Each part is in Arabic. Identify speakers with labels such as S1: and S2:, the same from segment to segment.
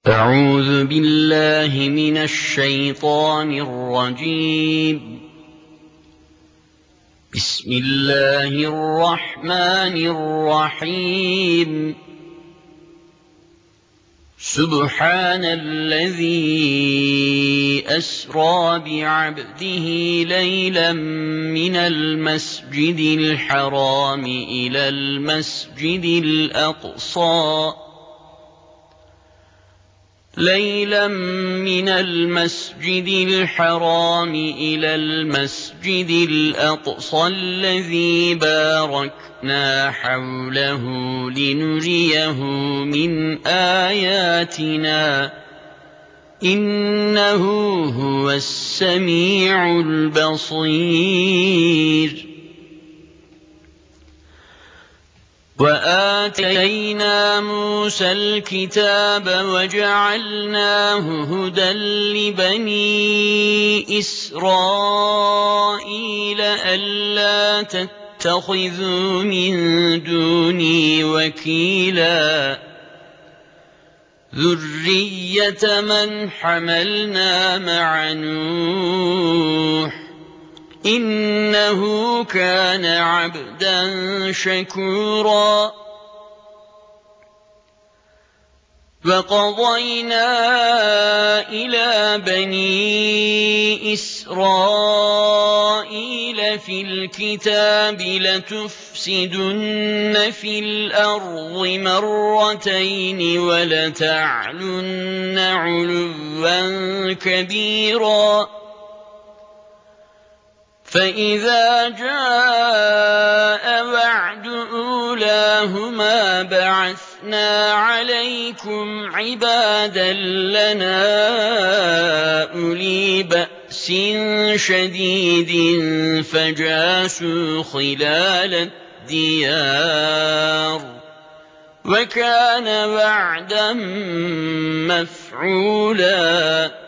S1: أعوذ بالله من الشيطان الرجيم. بسم الله الرحمن الرحيم. سبحان الذي أسرى بعبده ليلا من المسجد الحرام إلى المسجد الأقصى الذي باركنا حوله لنريه من آياتنا إنه هو السميع البصير. وآتينا موسى الكتاب وجعلناه هدى لبني إسرائيل ألا تتخذوا من دوني وكيلا ذرية من حملنا مع نوح إنه كان عبدا شكورا. وقضينا إلى بني إسرائيل في الكتاب لتفسدن في الأرض مرتين ولتعلن علوا كبيرا. فإذا جاء وعد أولاهما بعثنا عليكم عبادا لنا أولي بأس شديد فجاسوا خلال الديار وكان وعدا مفعولا.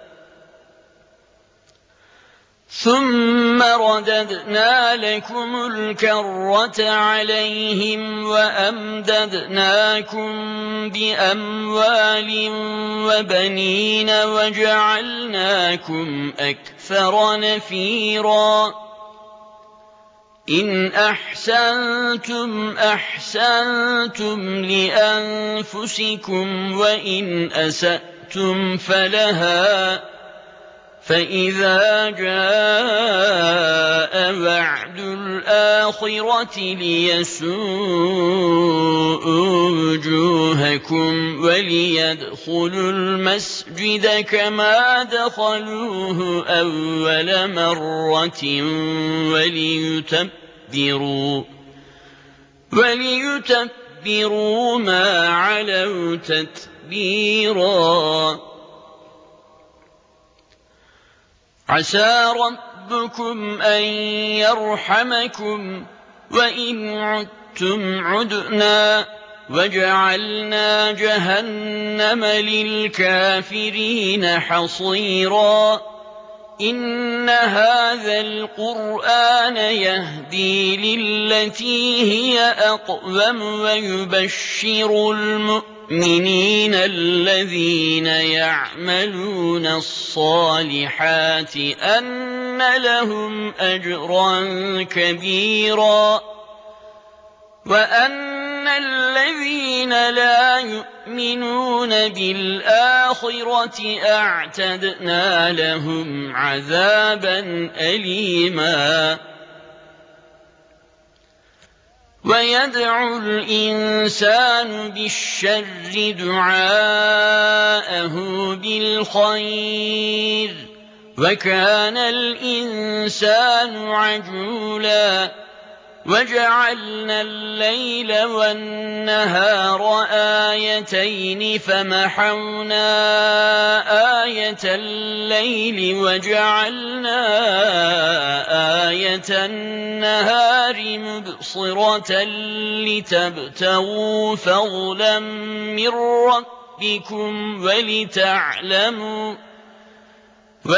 S1: ثم رددنا لكم الكرة عليهم وأمددناكم بأموال وبنين وجعلناكم أكثر نفيرا. إن أحسنتم أحسنتم لأنفسكم وإن أسأتم فلها. فإذا جاء وعد الآخرة ليسوءوا وجوهكم وليدخلوا المسجد كما دخلوه أول مرة وليتبروا ما علوا تتبيرا. عسى ربكم أن يرحمكم وإن عدتم عدنا وجعلنا جهنم للكافرين حصيرا. إن هذا القرآن يهدي للتي هي أقوم ويبشر المؤمنين الذين يعملون الصالحات أن لهم أجرا كبيرا وأن الذين لا يؤمنون بالآخرة أعتدنا لهم عذابا أليما. ويدعو الإنسان بالشر دعاءه بالخير وكان الإنسان عجولا. وجعلنا الليل والنهار آيتين فمحونا آية الليل وجعلنا آية النهار مبصرة لتبتغوا فضلا من ربكم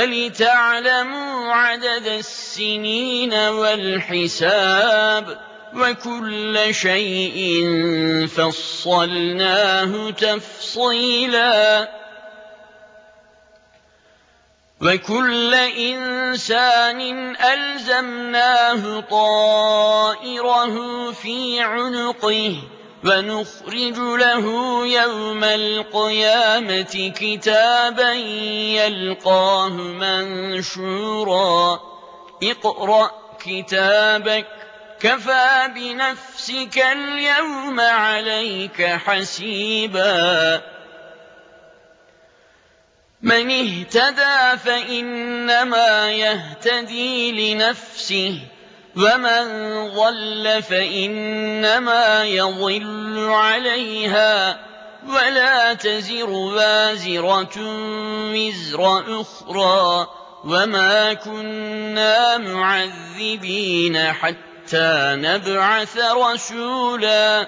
S1: ولتعلموا عدد السنين والحساب وكل شيء فصلناه تفصيلا وكل إنسان ألزمناه طائره في عنقه ونخرج له يوم القيامة كتابا يلقاه منشورا اقرأ كتابك كفى بنفسك اليوم عليك حسيبا من اهتدى فإنما يهتدي لنفسه ومن ضل فإنما يضل عليها ولا تزر وازرة وزر أخرى وما كنا معذبين حتى نبعث رسولا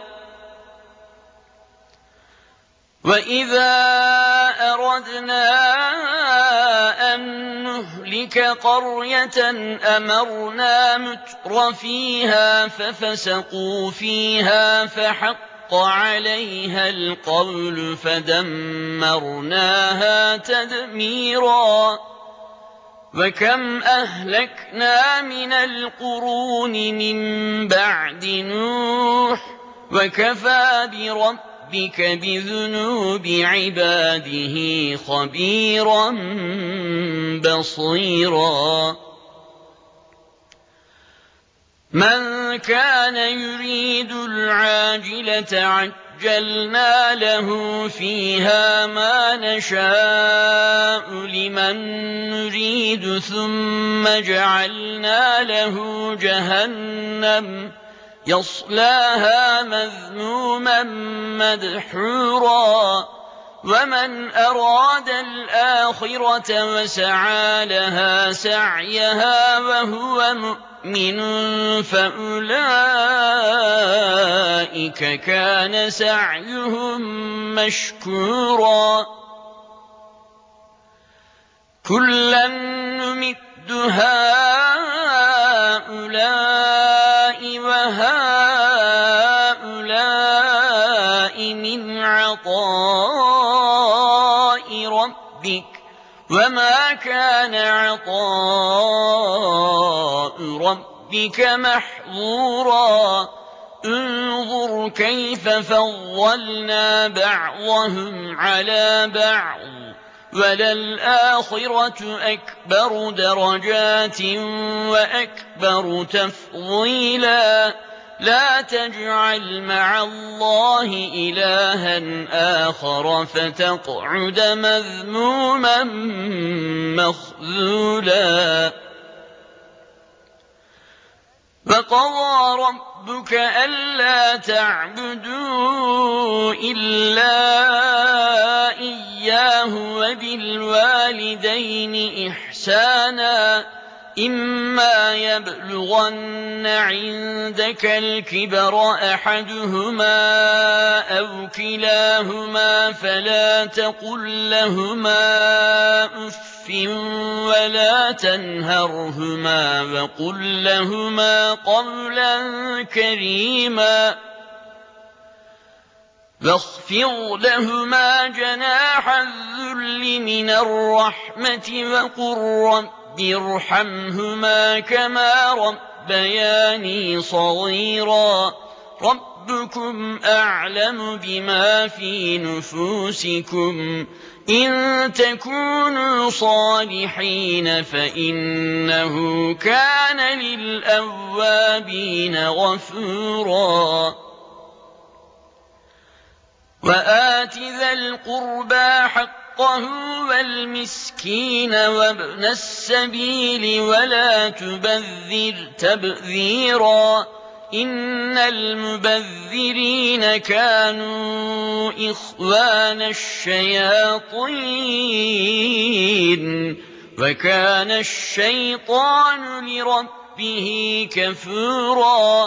S1: وإذا أردنا أن نهلك قرية أمرنا متر فيها ففسقوا فيها فحق عليها القول فدمرناها تدميرا وكم أهلكنا من القرون من بعد نوح وكفى بربك بذنوب عباده خبيرا بصيرا من كان يريد العاجلة عجلنا له فيها ما نشاء لمن نريد ثم جعلنا له جهنم يصلاها مذموما مدحورا ومن أراد الآخرة وسعى لها سعيها وهو مؤمن فأولئك كان سعيهم مشكورا كلا نمد هؤلاء وهؤلاء من عطاء ربك وما كان عطاء ربك محظورا انظر كيف فضلنا بعضهم على بعض وللآخرة أكبر درجات وأكبر تفضيلا لا تجعل مع الله إلها آخر فتقعد مذموما مخذولا وقضى ربك ألا تعبدوا إلا إياه وبالوالدين إحسانا إما يبلغن عندك الكبر أحدهما أو كلاهما فلا تقل لهما أف ولا تنهرهما وقل لهما قولا كريما واخفض لهما جناح الذل من الرحمة وقل رب ارحمهما كما ربياني صغيرا ربكم أعلم بما في نفوسكم إن تكونوا صالحين فإنه كان للأوابين غفورا وآت ذا القربى حقه والمسكين وابن السبيل ولا تبذر تبذيرا إن المبذرين كانوا إخوان الشياطين وكان الشيطان لربه كفورا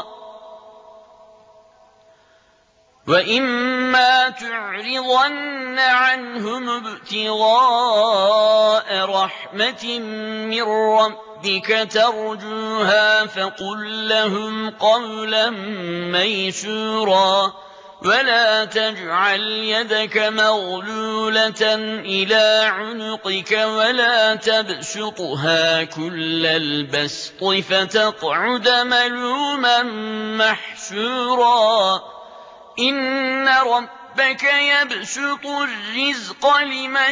S1: وإما تعرضن عنهم ابتغاء رحمة من ربك ربك ترجوها فقل لهم قولا ميسورا ولا تجعل يدك مغلولة إلى عنقك ولا تبسطها كل البسط فتقعد ملوما محسورا إن ربك يبسط الرزق لمن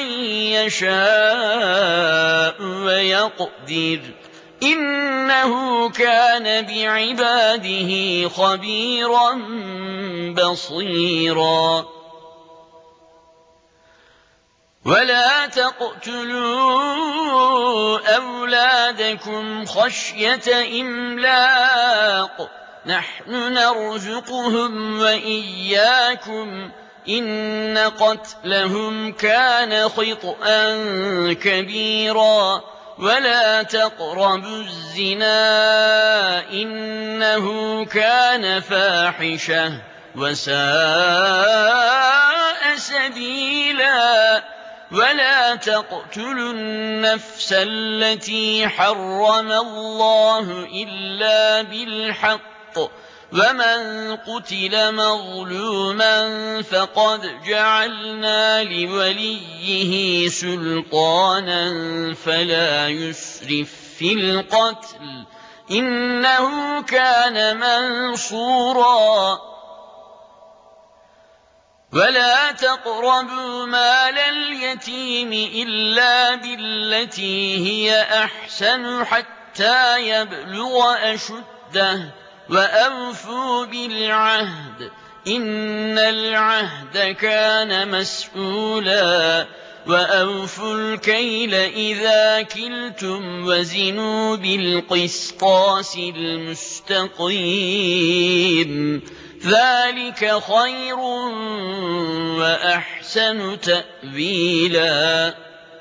S1: يشاء ويقدر إنه كان بعباده خبيرا بصيرا ولا تقتلوا أولادكم خشية إملاق نحن نرزقهم وإياكم إن قتلهم كان خطأ كبيرا ولا تقربوا الزنا إنه كان فاحشة وساء سبيلا ولا تقتلوا النفس التي حرم الله إلا بالحق ومن قتل مظلوما فقد جعلنا لوليه سلطانا فلا يسرف في القتل إنه كان منصورا ولا تقربوا مال اليتيم إلا بالتي هي أحسن حتى يبلغ أشده وأوفوا بالعهد إن العهد كان مسؤولا وأوفوا الكيل إذا كلتم وزنوا بالقسطاس المستقيم ذلك خير وأحسن تأويلا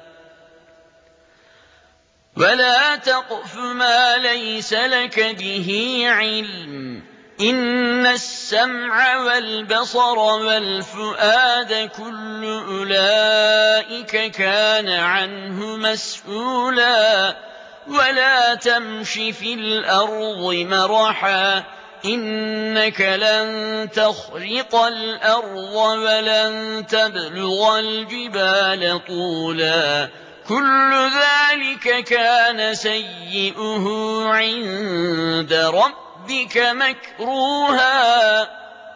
S1: ولا تقف ما ليس لك به علم إن السمع والبصر والفؤاد كل أولئك كان عنه مسؤولا ولا تمش في الأرض مرحا إنك لن تخرق الأرض ولن تبلغ الجبال طولا كل ذلك كان سيئه عند ربك مكروها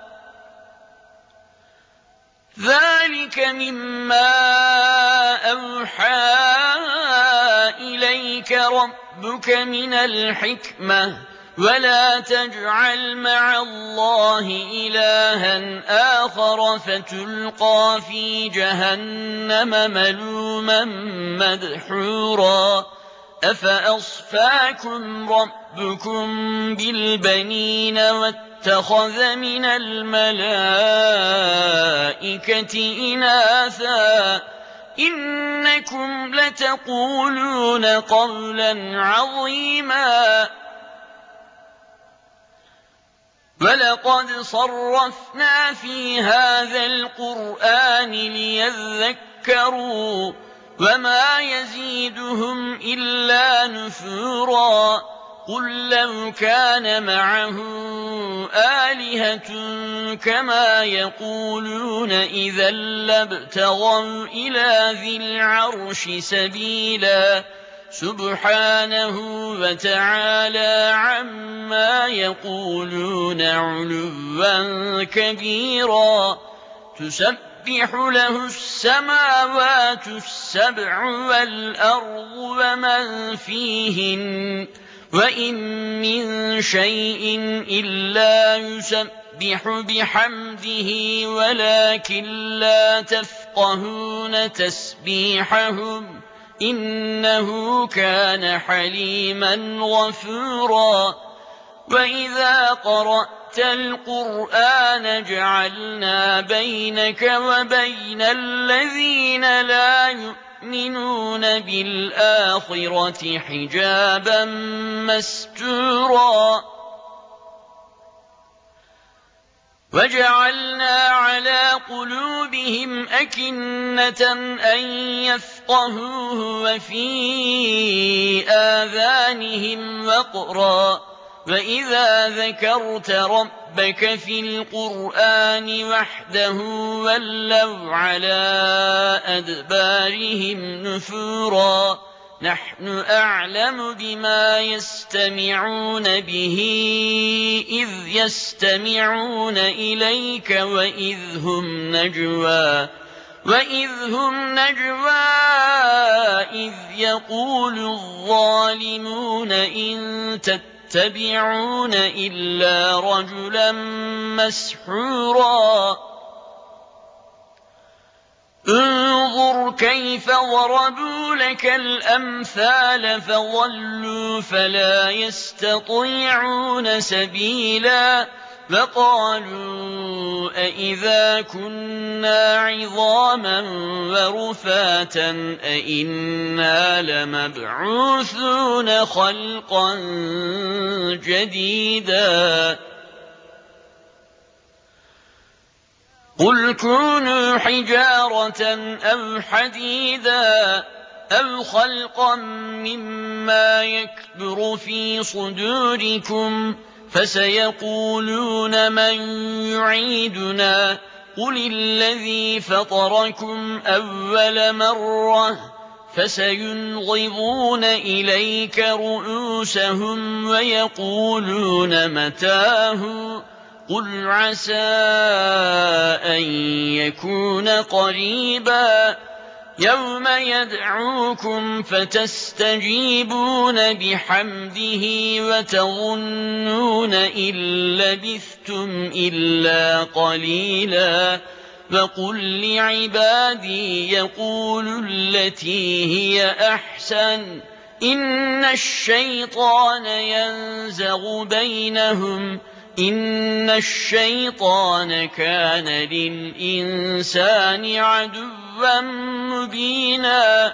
S1: ذلك مما أوحى إليك ربك من الحكمة ولا تجعل مع الله إلها آخر فتلقى في جهنم ملوما مدحورا أفأصفاكم ربكم بالبنين واتخذ من الملائكة إناثا إنكم لتقولون قولا عظيما ولقد صرفنا في هذا القرآن ليذكروا وما يزيدهم إلا نفورا قل لو كان معه آلهة كما يقولون إذا لابتغوا إلى ذي العرش سبيلا سبحانه وتعالى عما يقولون علوا كبيرا تسبح له السماوات السبع والأرض ومن فيهن وإن من شيء إلا يسبح بحمده ولكن لا تفقهون تسبيحهم إنه كان حليما غفورا وإذا قرأت القرآن جعلنا بينك وبين الذين لا يؤمنون بالآخرة حجابا مستورا وجعلنا على قلوبهم أكنة أن يفقهوا يفقهوه وفي آذانهم وقرا وإذا ذكرت ربك في القرآن وحده ولوا على أدبارهم نفورا نحن أعلم بما يستمعون به إذ يستمعون إليك وإذ هم نجوى إذ يقول الظالمون إن تتبعون إلا رجلا مسحورا انظر كيف ضربوا لك الأمثال فضلوا فلا يستطيعون سبيلا وقالوا أإذا كنا عظاما ورفاتا أإنا لمبعوثون خلقا جديدا قل كونوا حجارة أو حديدا أو خلقا مما يكبر في صدوركم فسيقولون من يعيدنا قل الذي فطركم أول مرة فسينغضون إليك رؤوسهم ويقولون متاه قل عسى أن يكون قريبا يوم يدعوكم فتستجيبون بحمده وتظنون إن لبثتم إلا قليلا وقل لعبادي يقولوا التي هي أحسن إن الشيطان ينزغ بينهم إن الشيطان كان للإنسان عدوا مبينا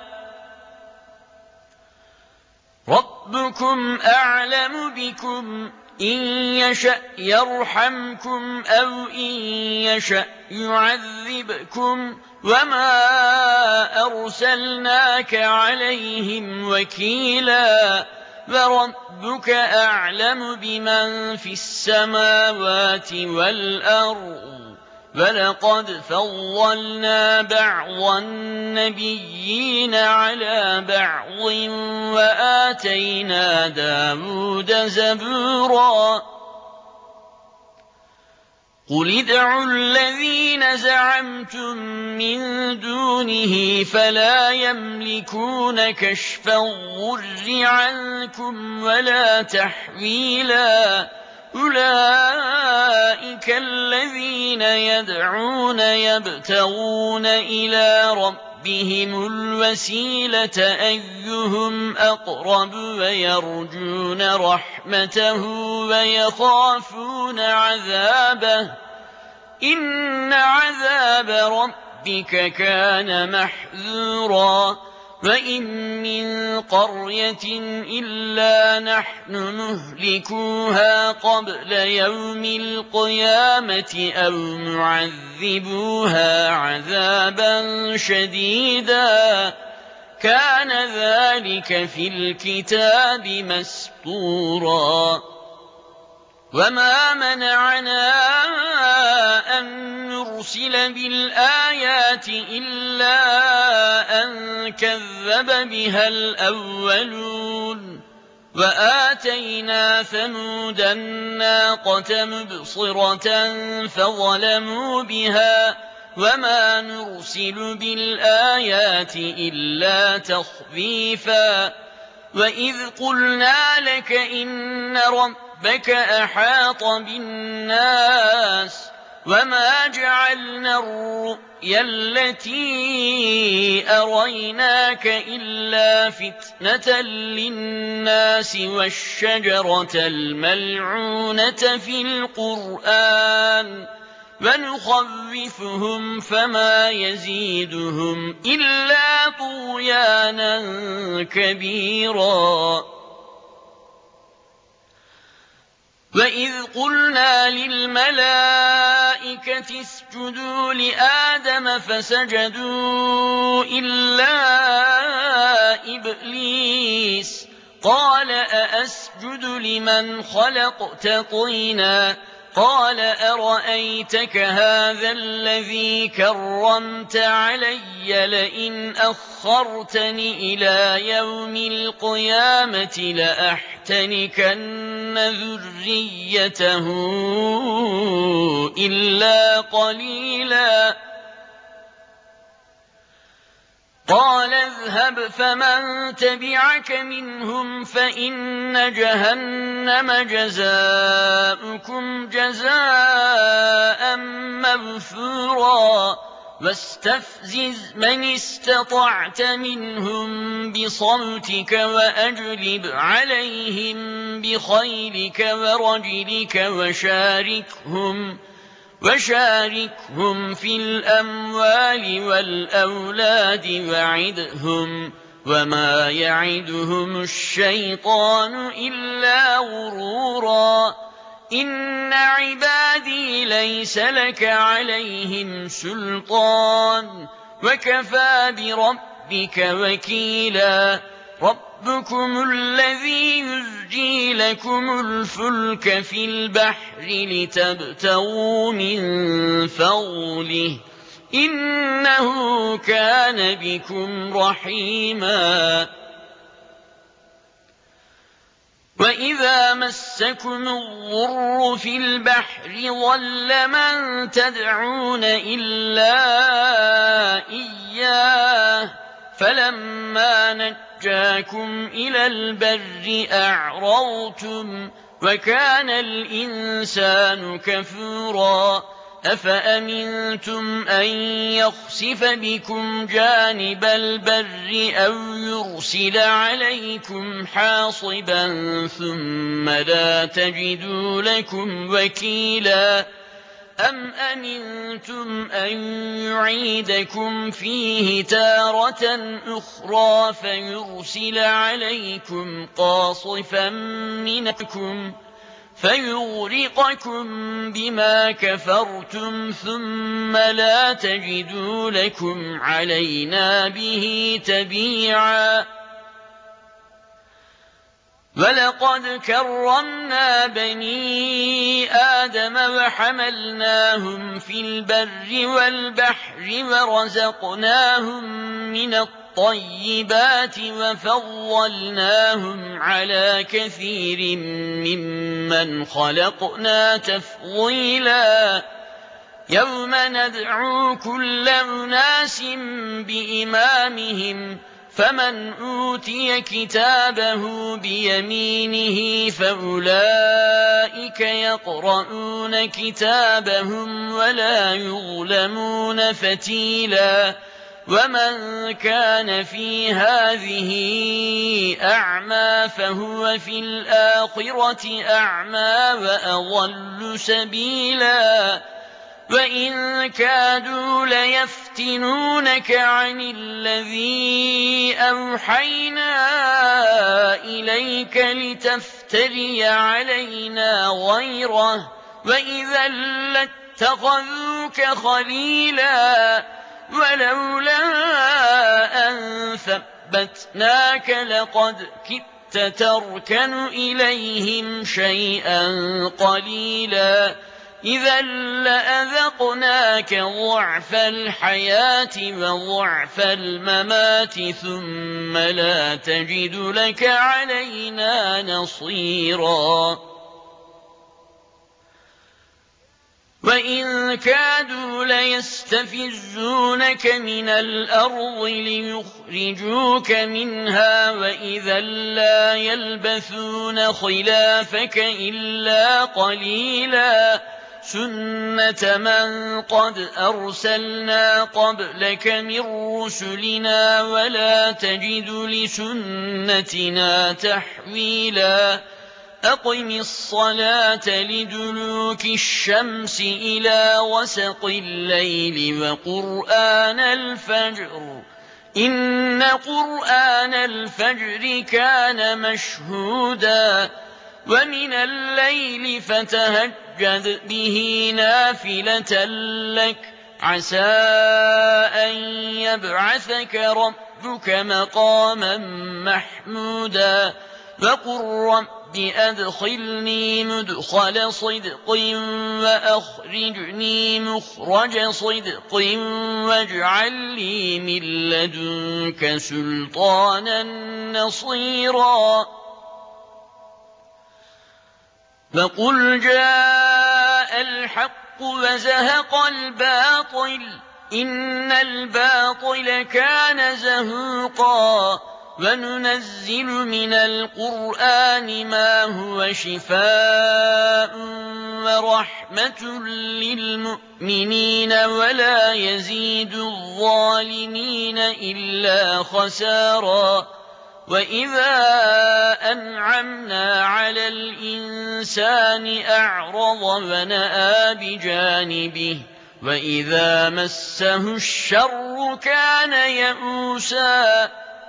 S1: ربكم أعلم بكم إن يشأ يرحمكم أو إن يشأ يعذبكم وما أرسلناك عليهم وكيلا وربك أعلم بمن في السماوات والأرض ولقد فضلنا بعض النبيين على بعض وآتينا داود زبورا قل ادعوا الذين زعمتم من دونه فلا يملكون كشف الضر عنكم ولا تحويلا أولئك الذين يدعون يبتغون إلى ربهم الوسيلة أيهم أقرب ويرجون رحمته ويخافون عذابه إن عذاب ربك كان محذورا وإن من قرية إلا نحن مهلكوها قبل يوم القيامة أو معذبوها عذابا شديدا كان ذلك في الكتاب مسطورا وما منعنا أن نرسل بالآيات إلا أن كذب بها الأولون وآتينا ثمود الناقة مبصرة فظلموا بها وما نرسل بالآيات إلا تخفيفا وإذ قلنا لك إن ربك أحاط بالناس وما جعلنا الرؤيا التي أريناك إلا فتنة للناس والشجرة الملعونة في القرآن ونخوفهم فما يزيدهم إلا طغيانا كبيرا وإذ قلنا للملائكة اسجدوا لآدم فسجدوا إلا إبليس قال أأسجد لمن خلقت طينا قال أرأيتك هذا الذي كرمت علي لئن أخرتني إلى يوم القيامة لأحتنكن ذريته إلا قليلا قال اذهب فمن تبعك منهم فإن جهنم جزاؤكم جزاء مغفورا واستفزز من استطعت منهم بصوتك وأجلب عليهم بخيلك ورجلك وشاركهم في الأموال والأولاد وعدهم وما يعدهم الشيطان إلا غرورا إن عبادي ليس لك عليهم سلطان وكفى بربك وكيلا ربكم الذي يزجي لكم الفلك في البحر لتبتغوا من فضله إنه كان بكم رحيما وإذا مسكم الضر في البحر ضل من تدعون إلا إياه فلما نجاكم إلى البر أعرضتم وكان الإنسان كفورا أفأمنتم أن يخسف بكم جانب البر أو يرسل عليكم حاصبا ثم لا تجدوا لكم وكيلا أم أمنتم أن يعيدكم فيه تارة أخرى فيرسل عليكم قاصفا منكم فيغرقكم بما كفرتم ثم لا تجدوا لكم علينا به تبيعا ولقد كرمنا بني آدم وحملناهم في البر والبحر ورزقناهم من الطيبات وفضلناهم على كثير ممن خلقنا تفضيلا يوم ندعو كل أناس بإمامهم فمن أوتي كتابه بيمينه فأولئك يقرؤون كتابهم ولا يظلمون فتيلا ومن كان في هذه أعمى فهو في الآخرة أعمى وأضل سبيلا وإن كادوا ليفتنونك عن الذي أوحينا إليك لتفتري علينا غيره وإذا لاتخذوك خليلا ولولا أن ثبتناك لقد كدت تركن إليهم شيئا قليلا إذا لأذقناك ضعف الحياة وضعف الممات ثم لا تجد لك علينا نصيرا وإن كادوا ليستفزونك من الأرض ليخرجوك منها وإذا لا يلبثون خلافك إلا قليلا سنة من قد أرسلنا قبلك من رسلنا ولا تجد لسنتنا تحويلا أقم الصلاة لدلوك الشمس إلى وسط الليل وقرآن الفجر إن قرآن الفجر كان مشهودا ومن الليل فتهجد به نافلة لك عسى أن يبعثك ربك مقاما محمودا وقل رب أدخلني مدخل صدق وأخرجني مخرج صدق واجعل لي من لدنك سلطانا نصيرا وقل جاء الحق وزهق الباطل إن الباطل كان زهوقا وننزل من القرآن ما هو شفاء ورحمة للمؤمنين ولا يزيد الظالمين إلا خسارا وإذا أنعمنا على الإنسان أعرض ونأى بجانبه وإذا مسه الشر كان يئوسا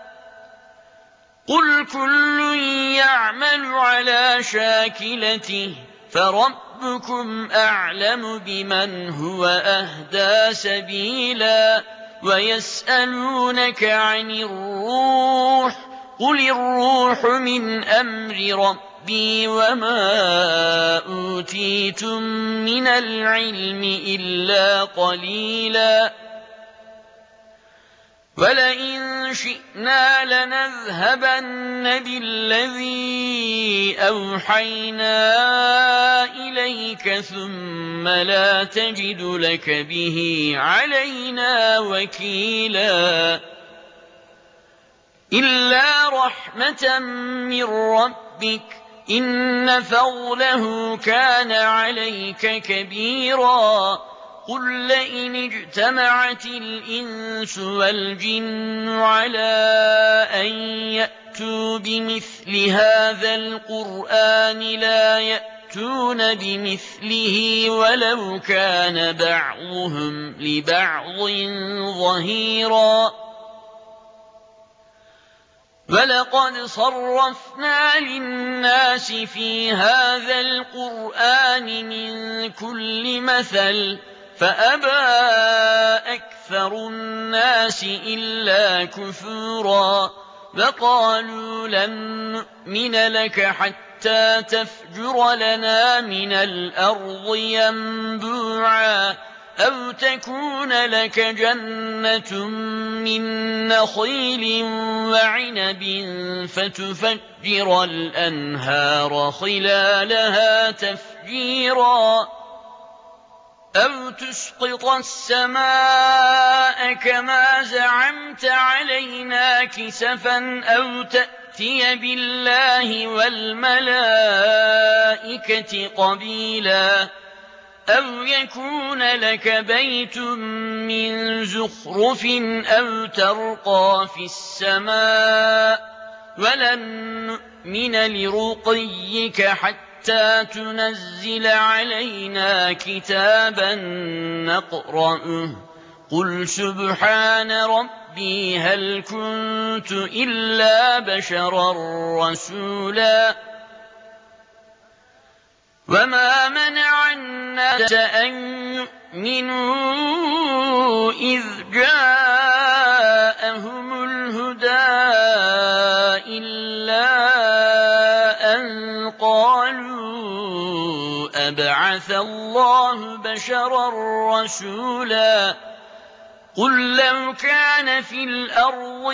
S1: قل كل يعمل على شاكلته فربكم أعلم بمن هو أهدى سبيلا ويسألونك عن الروح قل الروح من أمر ربي وما أوتيتم من العلم إلا قليلا ولئن شئنا لنذهبن بالذي أوحينا إليك ثم لا تجد لك به علينا وكيلا إلا رحمة من ربك إن فضله كان عليك كبيرا قل لئن اجتمعت الإنس والجن على أن يأتوا بمثل هذا القرآن لا يأتون بمثله ولو كان بعضهم لبعض ظهيرا ولقد صرفنا للناس في هذا القرآن من كل مثل فأبى أكثر الناس إلا كفورا وقالوا لن نؤمن لك حتى تفجر لنا من الأرض ينبوعا أو تكون لك جنة من نخيل وعنب فتفجر الأنهار خلالها تفجيرا أو تسقط السماء كما زعمت علينا كسفا أو تأتي بالله والملائكة قبيلا أو يكون لك بيت من زخرف أو ترقى في السماء ولن نؤمن لرقيك حتى تنزل علينا كتابا نقرأه قل سبحان ربي هل كنت إلا بشرا رسولا وما منع الناس أن يؤمنوا إذ جاءهم الهدى إلا أن قالوا أبعث الله بشرا رسولا قل لو كان في الأرض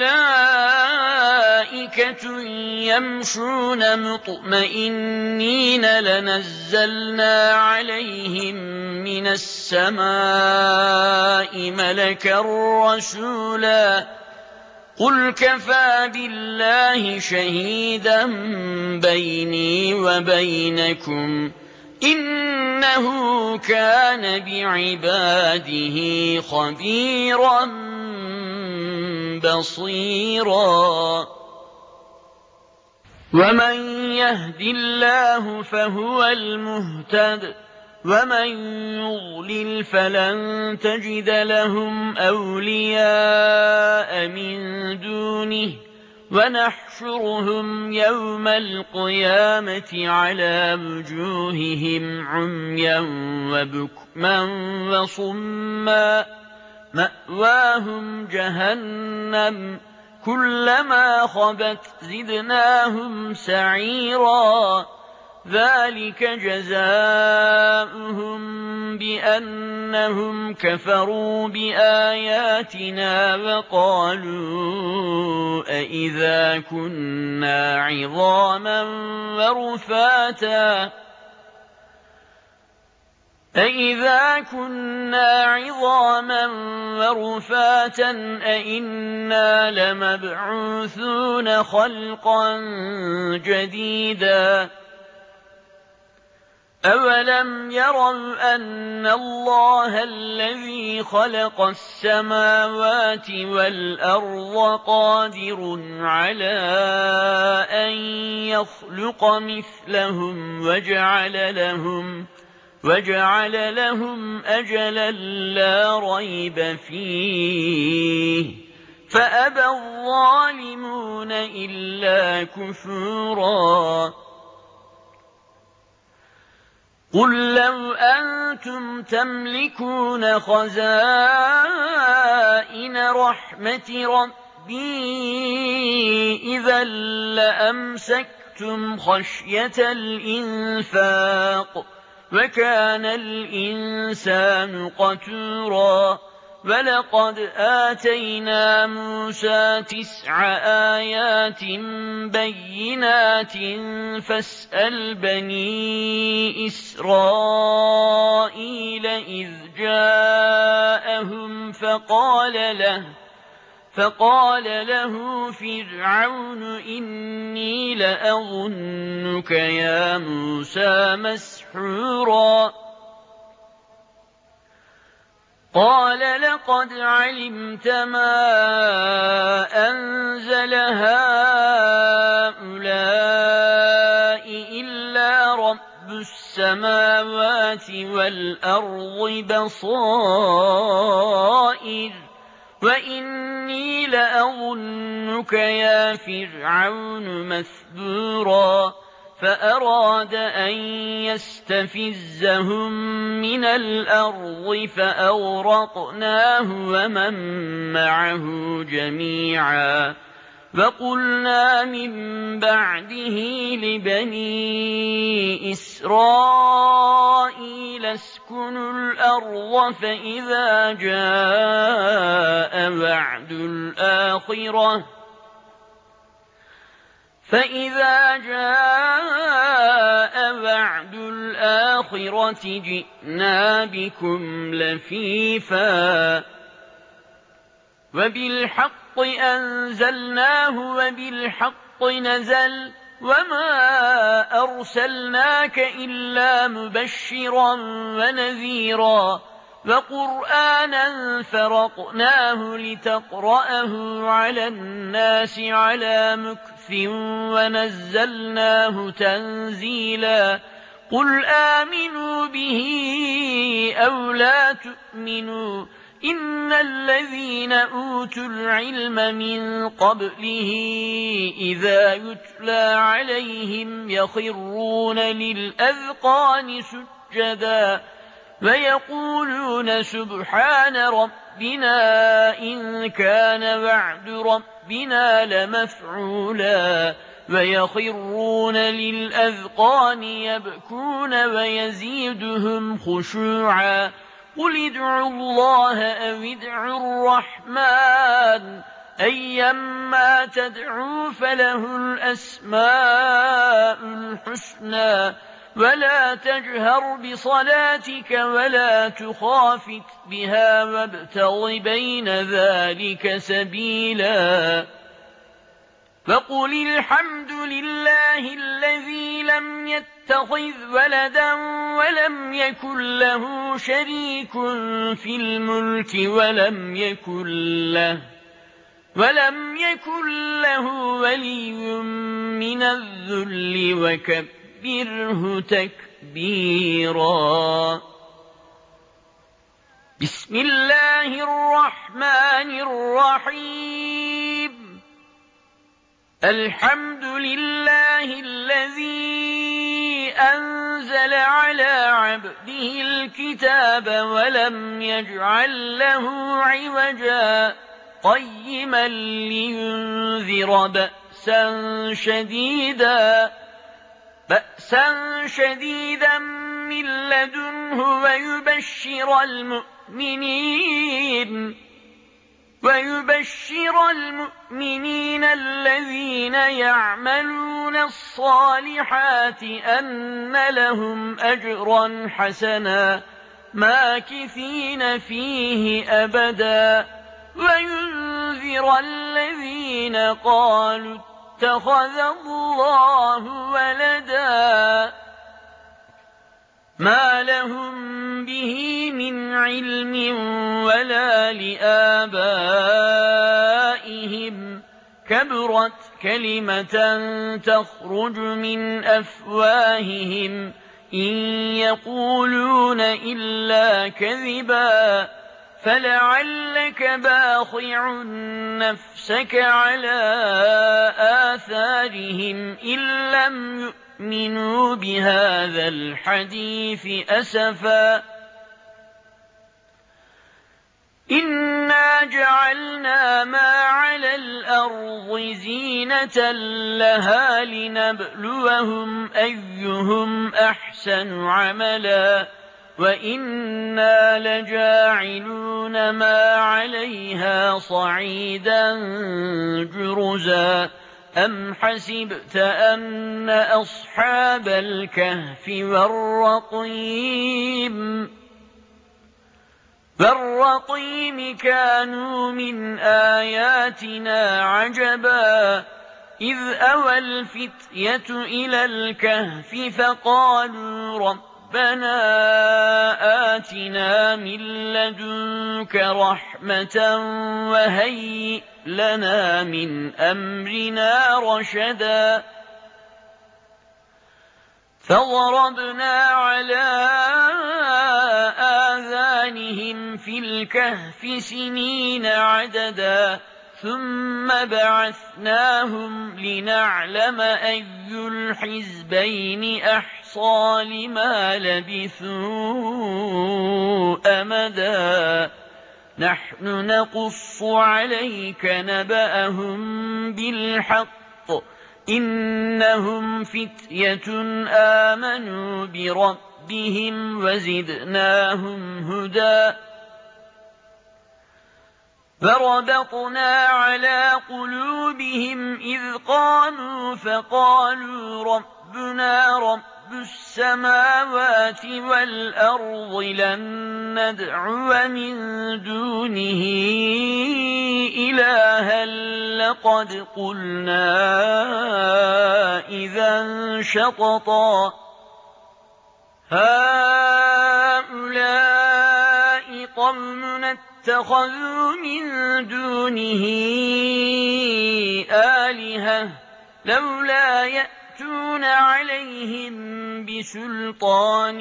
S1: ملائكة يمشون مطمئنين لنزلنا عليهم من السماء ملكا رسولا قل كفى بالله شهيدا بيني وبينكم إنه كان بعباده خبيرا بصيرا ومن يهد الله فهو المهتد ومن يضلل فلن تجد لهم أولياء من دونه ونحشرهم يوم القيامة على وجوههم عميا وبكما وصما مأواهم جهنم كلما خبت زدناهم سعيرا ذلك جزاؤهم بأنهم كفروا بآياتنا وقالوا أإذا كنا عظاما ورفاتا أإنا لمبعوثون خلقا جديدا أولم يروا أن الله الذي خلق السماوات والأرض قادر على أن يخلق مثلهم وجعل لهم أجلا لا ريب فيه فأبى الظالمون إلا كفورا قل لو أنتم تملكون خزائن رحمة ربي إذا لأمسكتم خشية الإنفاق وكان الإنسان قتورا ولقد آتينا موسى 9 آيات بينات فاسأل بني إسرائيل إذ جاءهم فقال له فرعون إني لأظنك يا موسى مسحورا قال لقد علمت ما أنزل هؤلاء إلا رب السماوات والأرض بصائر وإني لأظنك يا فرعون مثبورا فأراد أن يستفزهم من الأرض فأغرقناه ومن معه جميعا وقلنا من بعده لبني إسرائيل اسكنوا الأرض فإذا جاء وعد الآخرة جئنا بكم لفيفا وبالحق أنزلناه وبالحق نزل وما أرسلناك إلا مبشرا ونذيرا وقرآنا فرقناه لتقرأه على الناس على مكث ونزلناه تنزيلا قل آمنوا به أو لا تؤمنوا إن الذين أوتوا العلم من قبله إذا يتلى عليهم يخرون للأذقان سجدا ويقولون سبحان ربنا إن كان وعد ربنا لمفعولا ويخرون للأذقان يبكون ويزيدهم خشوعا قل ادعوا الله أو ادعوا الرحمن أيما تدعوا فله الأسماء الحسنى ولا تجهر بصلاتك ولا تخافت بها وابتغ بين ذلك سبيلا فقل الحمد لله الذي لم يتخذ ولدا ولم يكن له شريك في الملك ولم يكن له ولي من الذل وكبره تكبيرا بسم الله الرحمن الرحيم الحمد لله الذي أنزل على عبده الكتاب ولم يجعل له عوجا قيما لينذر بأسا شديدا من لدنه ويبشر المؤمنين الذين يعملون الصالحات أن لهم أجرا حسنا ماكثين فيه أبدا وينذر الذين قالوا اتخذ الله ولدا ما لهم به من علم ولا لآبائهم كبرت كلمة تخرج من أفواههم إن يقولون إلا كذبا فلعلك باخع نفسك على آثارهم إن لم يؤمنوا بهذا الحديث أسفا إنا جعلنا ما على الأرض زينة لها لنبلوهم أيهم أحسن عملا وإنا لجاعلون ما عليها صعيدا جرزا أم حسبت أن أصحاب الكهف والرقيم كانوا من آياتنا عجبا إذ أوى الفتية إلى الكهف فقالوا ربنا آتنا من لدنك رحمة وهيئ لنا من أمرنا رشدا فضربنا على آذانهم في الكهف سنين عددا ثم بعثناهم لنعلم أي الحزبين أحصى لما لبثوا أمدا نحن نقص عليك نبأهم بالحق إنهم فتية آمنوا بربهم وزدناهم هدى فربطنا على قلوبهم إذ قاموا فقالوا ربنا رب السماوات والأرض لن ندعو من دونه إلها لقد قلنا إذا شططا هؤلاء قومنا اتخذوا من دونه آلهة لولا يأتون عليهم بسلطان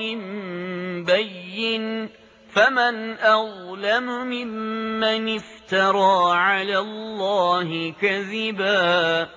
S1: بين فمن أظلم ممن افترى على الله كذبا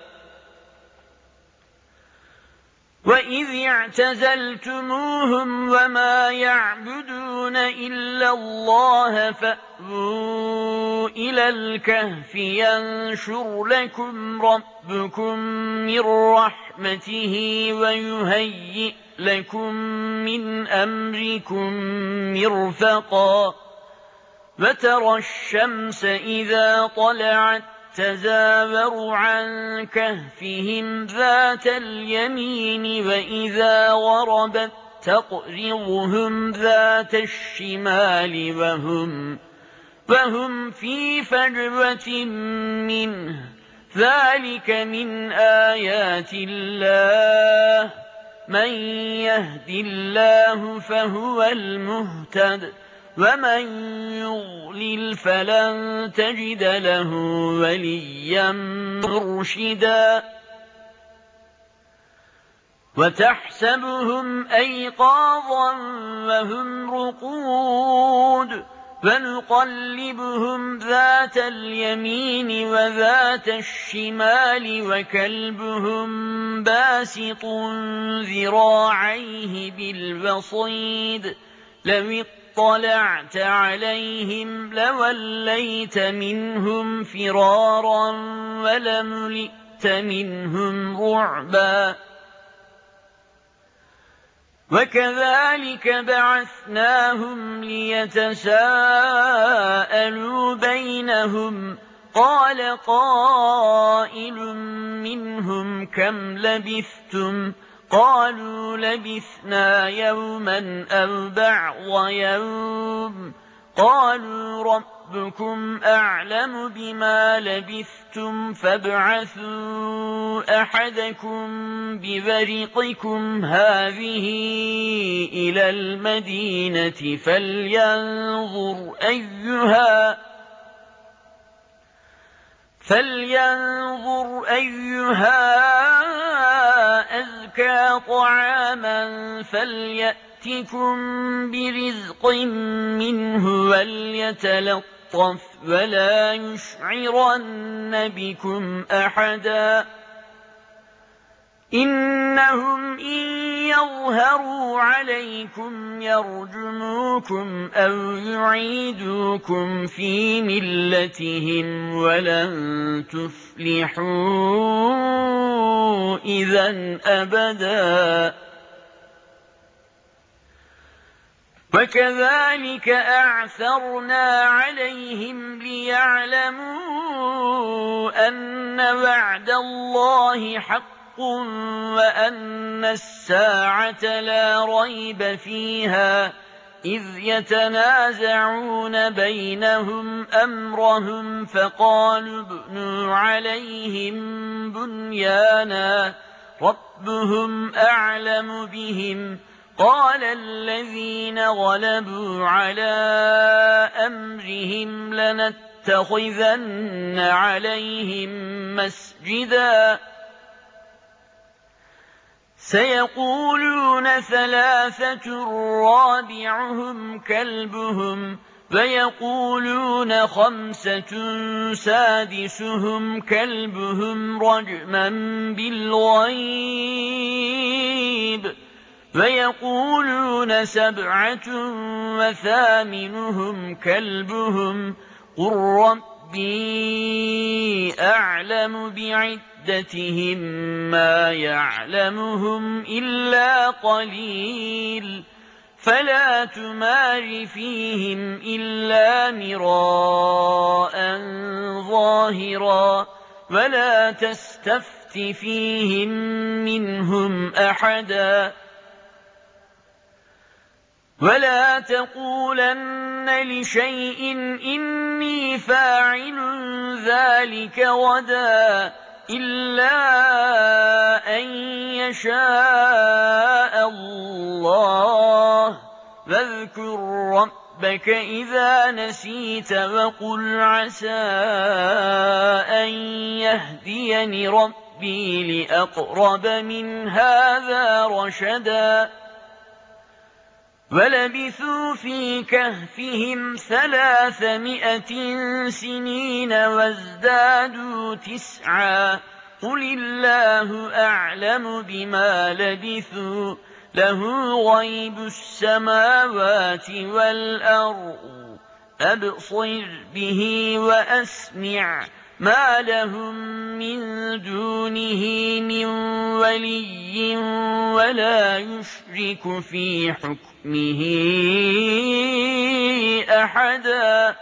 S1: وإذ اعتزلتموهم وما يعبدون إلا الله فأووا إلى الكهف ينشر لكم ربكم من رحمته ويهيئ لكم من أمركم مرفقا وترى الشمس إذا طلعت تزاور عن كهفهم ذات اليمين وإذا غربت تقرضهم ذات الشمال وهم في فجوة منه ذلك من آيات الله من يهد الله فهو المهتد ومن يضلل فلن تجد له وليا مرشدا وتحسبهم أيقاظا وهم رقود فنقلبهم ذات اليمين وذات الشمال وكلبهم باسط ذراعيه بالوصيد لو اطلعت عليهم لوليت منهم فرارا ولملئت منهم رعبا وكذلك بعثناهم ليتساءلوا بينهم قال قائل منهم كم لبثتم قالوا لبثنا يوما أو بعض يوم قالوا ربكم أعلم بما لبثتم فابعثوا أحدكم بورقكم هذه إلى المدينة فلينظر أيها أزكى طعاما فليأتكم برزق منه وليتلطف ولا يشعرن بكم أحدا إنهم إن يظهروا عليكم يرجموكم أو يعيدوكم في ملتهم ولن تفلحوا إذا أبدا وكذلك أعثرنا عليهم ليعلموا أن وعد الله حق وأن الساعة لا ريب فيها إذ يتنازعون بينهم أمرهم فقالوا ابنوا عليهم بنيانا ربهم أعلم بهم قال الذين غلبوا على أمرهم لنتخذن عليهم مسجدا سيقولون ثلاثة رابعهم كلبهم ويقولون خمسة سادسهم كلبهم رجما بالغيب ويقولون سبعة وثامنهم كلبهم قل ربي أعلم بعدتهم ما يعلمهم إلا قليل فلا تمار فيهم إلا مراء ظاهرا ولا تستفت فيهم منهم أحدا ولا تقولن لشيء إني فاعل ذلك غدا إلا أن يشاء الله واذكر ربك إذا نسيت وقل عسى أن يهديني ربي لأقرب من هذا رشدا ولبثوا في كهفهم 300 سنين وازدادوا 9 قل الله أعلم بما لبثوا له غيب السماوات والأرض أبصر به وأسمع ما لهم من دونه من ولي ولا يشرك في حكمه أحدا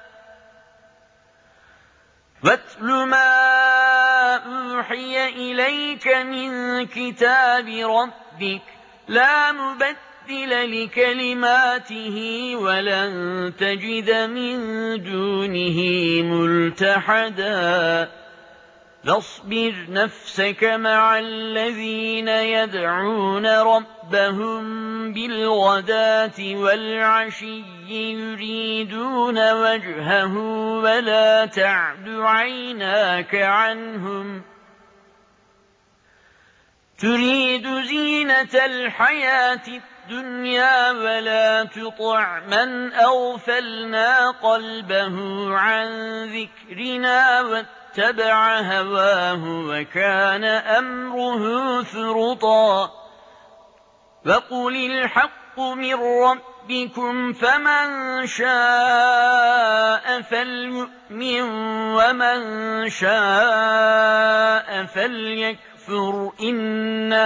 S1: واتل ما أوحي إليك من كتاب ربك لا مبدل لكلماته ولن تجد من دونه ملتحدا فاصبر نفسك مع الذين يدعون ربهم بالغداة والعشي يريدون وجهه ولا تعد عيناك عنهم تريد زينة الحياة الدنيا ولا تطع من أغفلنا قلبه عن ذكرنا واتبع هواه وكان أمره فرطا وقل الحق من ربكم فمن شاء فليؤمن ومن شاء فليكفر إنا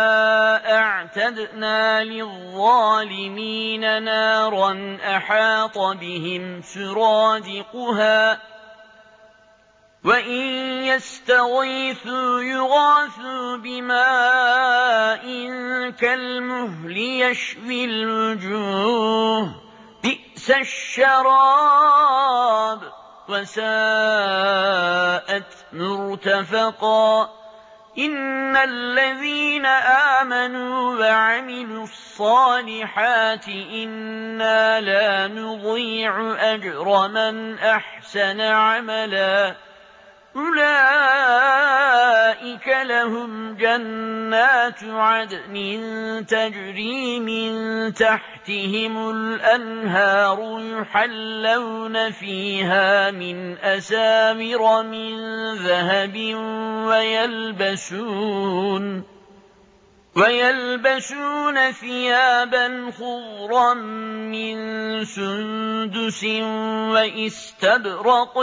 S1: أعتدنا للظالمين نارا أحاط بهم سرادقها وإن يستغيثوا يغاثوا بماء كالمهل يشوي الوجوه بئس الشراب وساءت مرتفقا إن الذين آمنوا وعملوا الصالحات إنا لا نضيع أجر من أحسن عملا أولئك لهم جنات عدن تجري من تحتهم الأنهار يحلون فيها من أساور من ذهب ويلبسون ثيابا خضرا من سندس وإستبرق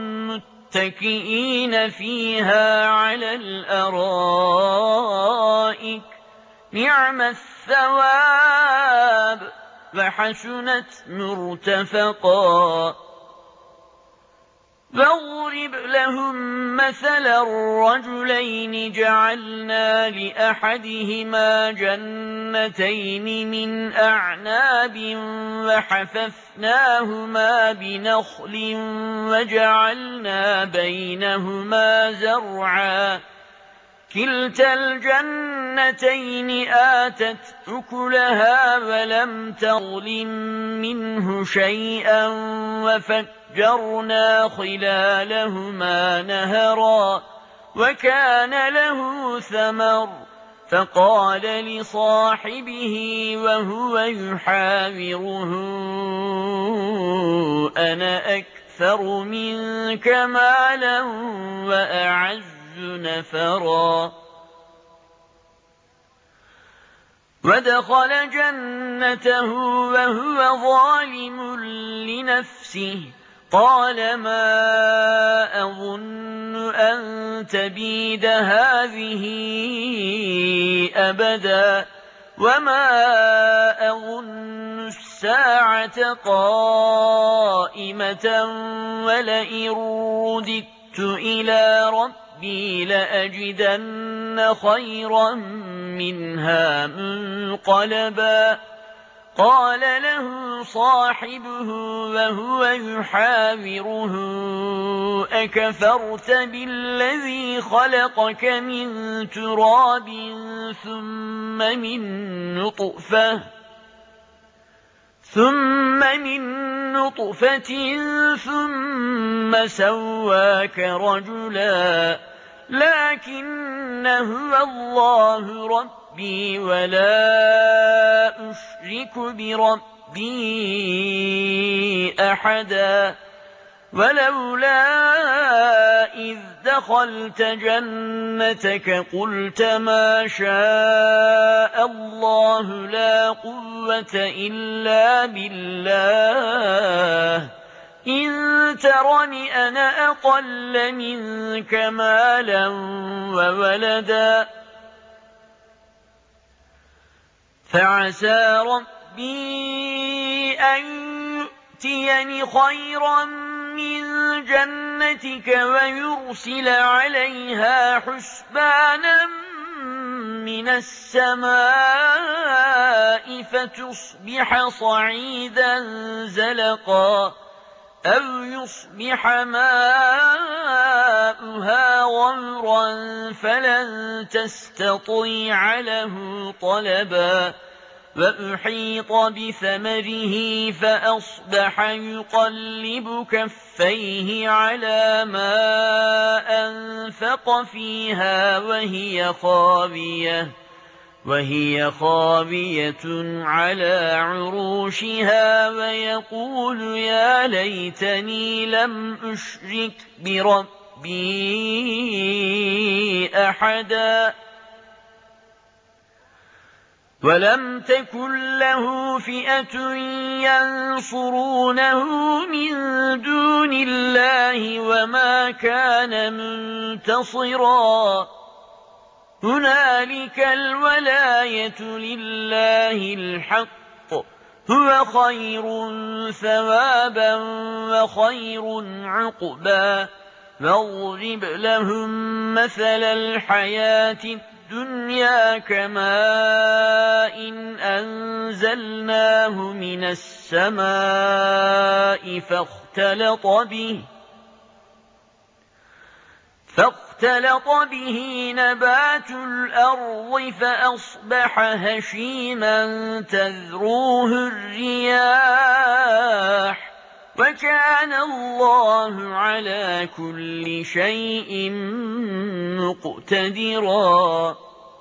S1: متكئين فيها على الأرائك نعم الثواب وحسنت مرتفقا واضرب لهم مثلا الرجلين جعلنا لأحدهما جنتين من أعناب وحففناهما بنخل وجعلنا بينهما زرعا كلتا الجنتين آتت أكلها ولم تظلم منه شيئا وفجرنا خلالهما نهرا وكان له ثمر فقال لصاحبه وهو يحاوره أنا أكثر منك مالا وأعز نفرا ودخل جنته وهو ظالم لنفسه قال ما أظن أن تبيد هذه أبدا وما أظن الساعة قائمة ولئن رددت إلى ربي لأجدن خيرا منها منقلبا قال له صاحبه وهو يحاوره أكفرت بالذي خلقك من تراب ثم من نطفة ثم سواك رجلا لكن هو الله ربي ولا أشرك بربي أحدا ولولا إذ دخلت جنتك قلت ما شاء الله لا قوة إلا بالله إن ترني أنا أقل منك مالا وولدا فعسى ربي أن يؤتيني خيرا من جنتك ويرسل عليها حسبانا من السماء فتصبح صعيدا زلقا أو يصبح ماؤها غورا فلن تستطيع له طلبا وأحيط بثمره فأصبح يقلب كفيه على ما وأنفق فيها وهي خاوية على عروشها ويقول يا ليتني لم أشرك بربي أحدا ولم تكن له فئة ينصرونه من دون الله وما كان منتصرا هنالك الولاية لله الحق هو خير ثوابا وخير عقبا واضرب لهم مثل الحياة الدنيا كماء أنزلناه من السماء فاختلط به نبات الأرض فأصبح هشيما تذروه الرياح وكان الله على كل شيء مقتدرا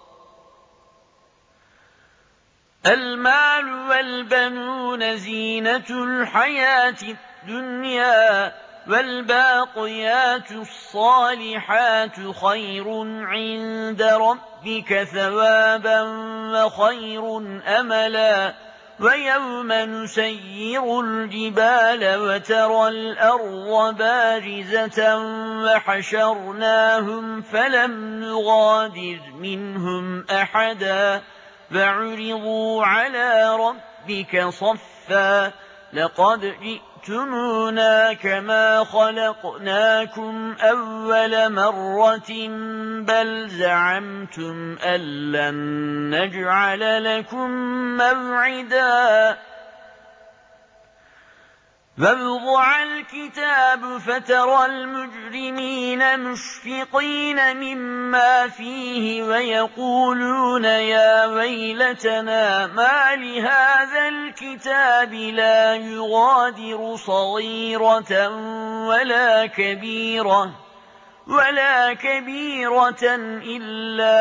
S1: المال والبنون زينة الحياة الدنيا والباقيات الصالحات خير عند ربك ثوابا وخير أملا ويوم نسير الجبال وترى الأرض بارزة وحشرناهم فلم نغادر منهم أحدا فعرضوا على ربك صفا لقد جئتمونا كما خلقناكم أول مرة بل زعمتم أن لن نجعل لكم موعدا فوضع الكتاب فترى المجرمين مشفقين مما فيه ويقولون يا ويلتنا ما لهذا الكتاب لا يغادر صغيرة ولا كبيرة إلا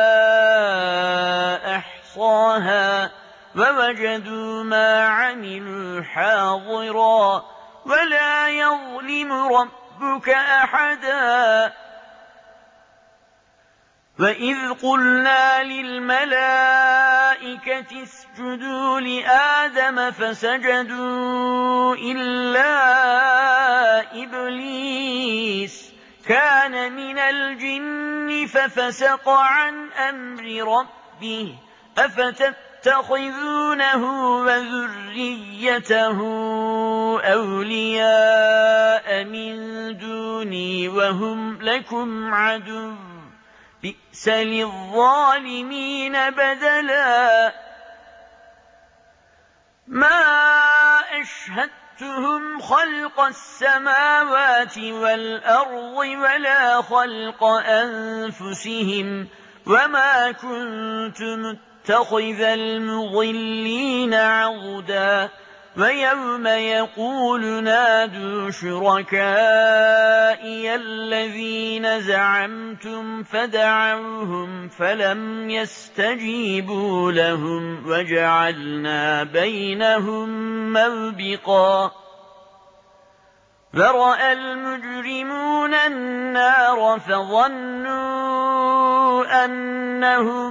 S1: أحصاها ووجدوا ما عملوا حاضرا ولا يظلم ربك أحدا وإذ قلنا للملائكة اسجدوا لآدم فسجدوا إلا إبليس كان من الجن ففسق عن أمر ربه أفتتخذونه وذريته أولياء من دوني وهم لكم عدو بئس للظالمين بدلا ما أشهدتهم خلق السماوات والأرض ولا خلق أنفسهم وما كنت متخذ المضلين عضدا ويوم يقول نادوا شركائي الذين زعمتم فدعوهم فلم يستجيبوا لهم وجعلنا بينهم موبقا فرأى المجرمون النار فظنوا أنهم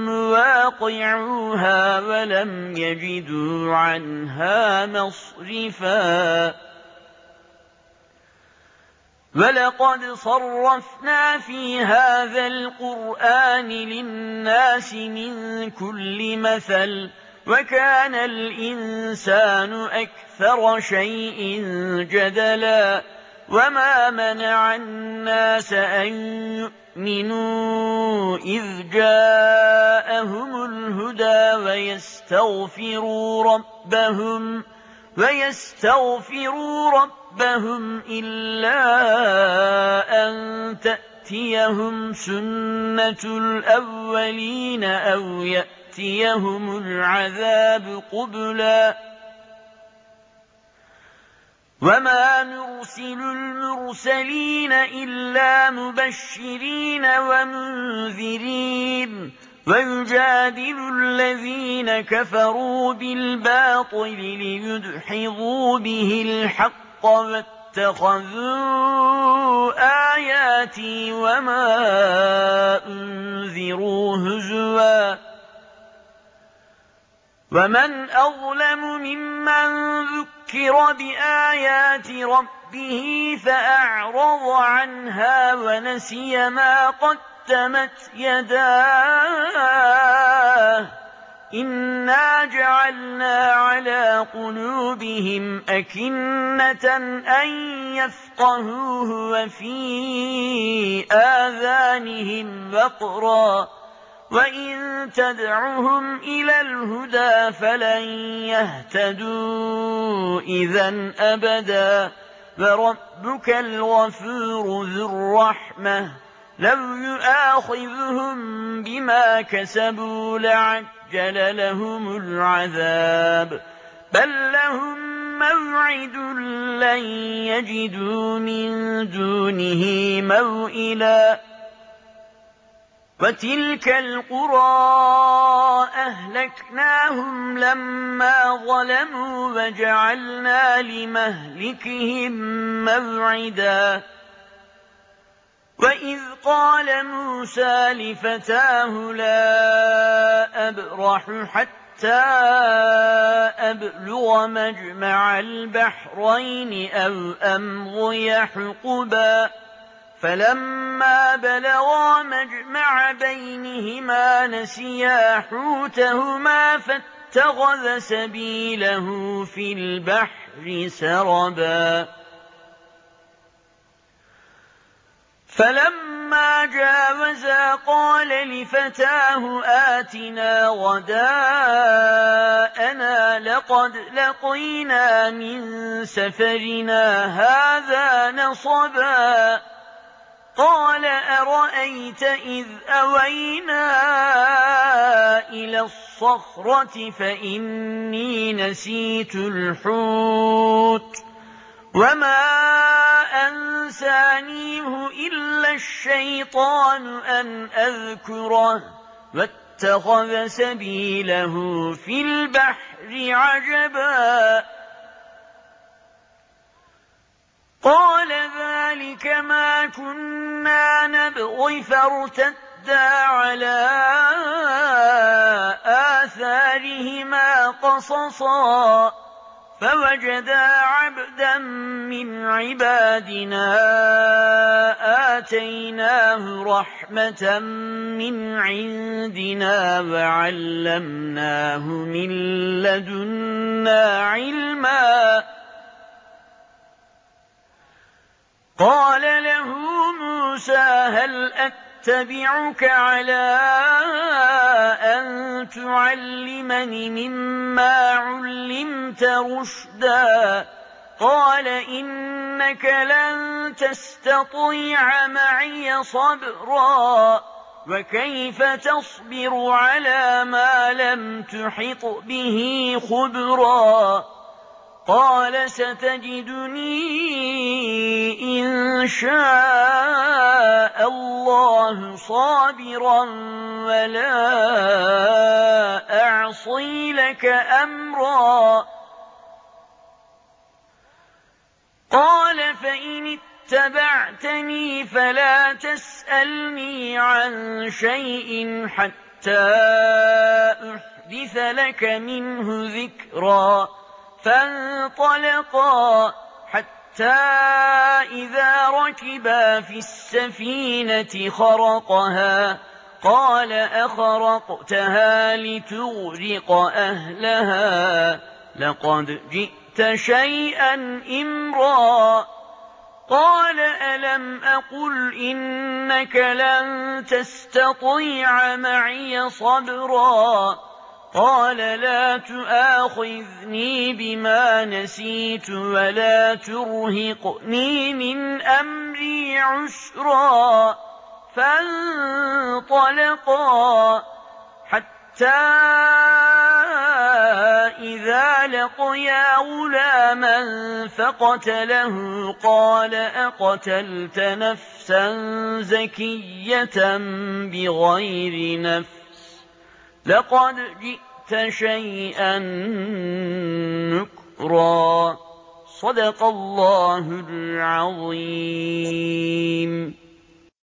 S1: مواقعوها ولم يجدوا عنها مصرفا ولقد صرفنا في هذا القرآن للناس من كل مثل وكان الإنسان أكثر شيء جدلا وما منع الناس أن يؤمنوا إذ جاءهم الهدى ويستغفروا ربهم إلا أن تأتيهم سنة الأولين أو يأتيهم العذاب قبلا وما نرسل المرسلين إلا مبشرين ومنذرين ويجادل الذين كفروا بالباطل ليدحضوا به الحق واتخذوا آياتي وما أنذروا هزوا ومن أظلم ممن ذكر بآيات ربه فأعرض عنها ونسي ما قدمت يداه إنا جعلنا على قلوبهم أكنة أن يفقهوه وفي آذانهم وقرا وإن تدعهم إلى الهدى فلن يهتدوا إذا أبدا وربك الغفور ذو الرحمة لو يؤاخذهم بما كسبوا لعجل لهم العذاب بل لهم موعد لن يجدوا من دونه موئلا وتلك القرى أهلكناهم لما ظلموا وجعلنا لمهلكهم موعدا وإذ قال موسى لفتاه لا أبرح حتى أبلغ مجمع البحرين أو أمضي حقبا فلما بلغا مجمع بينهما نسيا حوتهما فاتخذ سبيله في البحر سربا فلما جاوزا قال لفتاه آتنا غداءنا لقد لقينا من سفرنا هذا نصبا قال أرأيت إذ أوينا إلى الصخرة فإني نسيت الحوت وما أنسانيه إلا الشيطان أن أذكره واتخذ سبيله في البحر عجبا قال ذلك ما كنا نبغي فارتدا على آثارهما قصصا فوجدا عبدا من عبادنا آتيناه رحمة من عندنا وعلمناه من لدنا علما قال له موسى هل أتبعك على أن تعلمني مما علمت رشدا قال إنك لن تستطيع معي صبرا وكيف تصبر على ما لم تحط به خبرا قال ستجدني إن شاء الله صابرا ولا أعصي لك أمرا قال فإن اتبعتني فلا تسألني عن شيء حتى أحدث لك منه ذكرا فانطلقا حتى إذا ركبا في السفينة خرقها قال أخرقتها لتغرق أهلها لقد جئت شيئا إمرا قال ألم أقل إنك لن تستطيع معي صبرا قال لا تؤاخذني بما نسيت ولا ترهقني من أمري عسرا فانطلقا حتى إذا لقيا غلاما فقتله قال أقتلت نفسا زكية بغير نفس لقد جئت شيئا نكرا. صدق الله العظيم.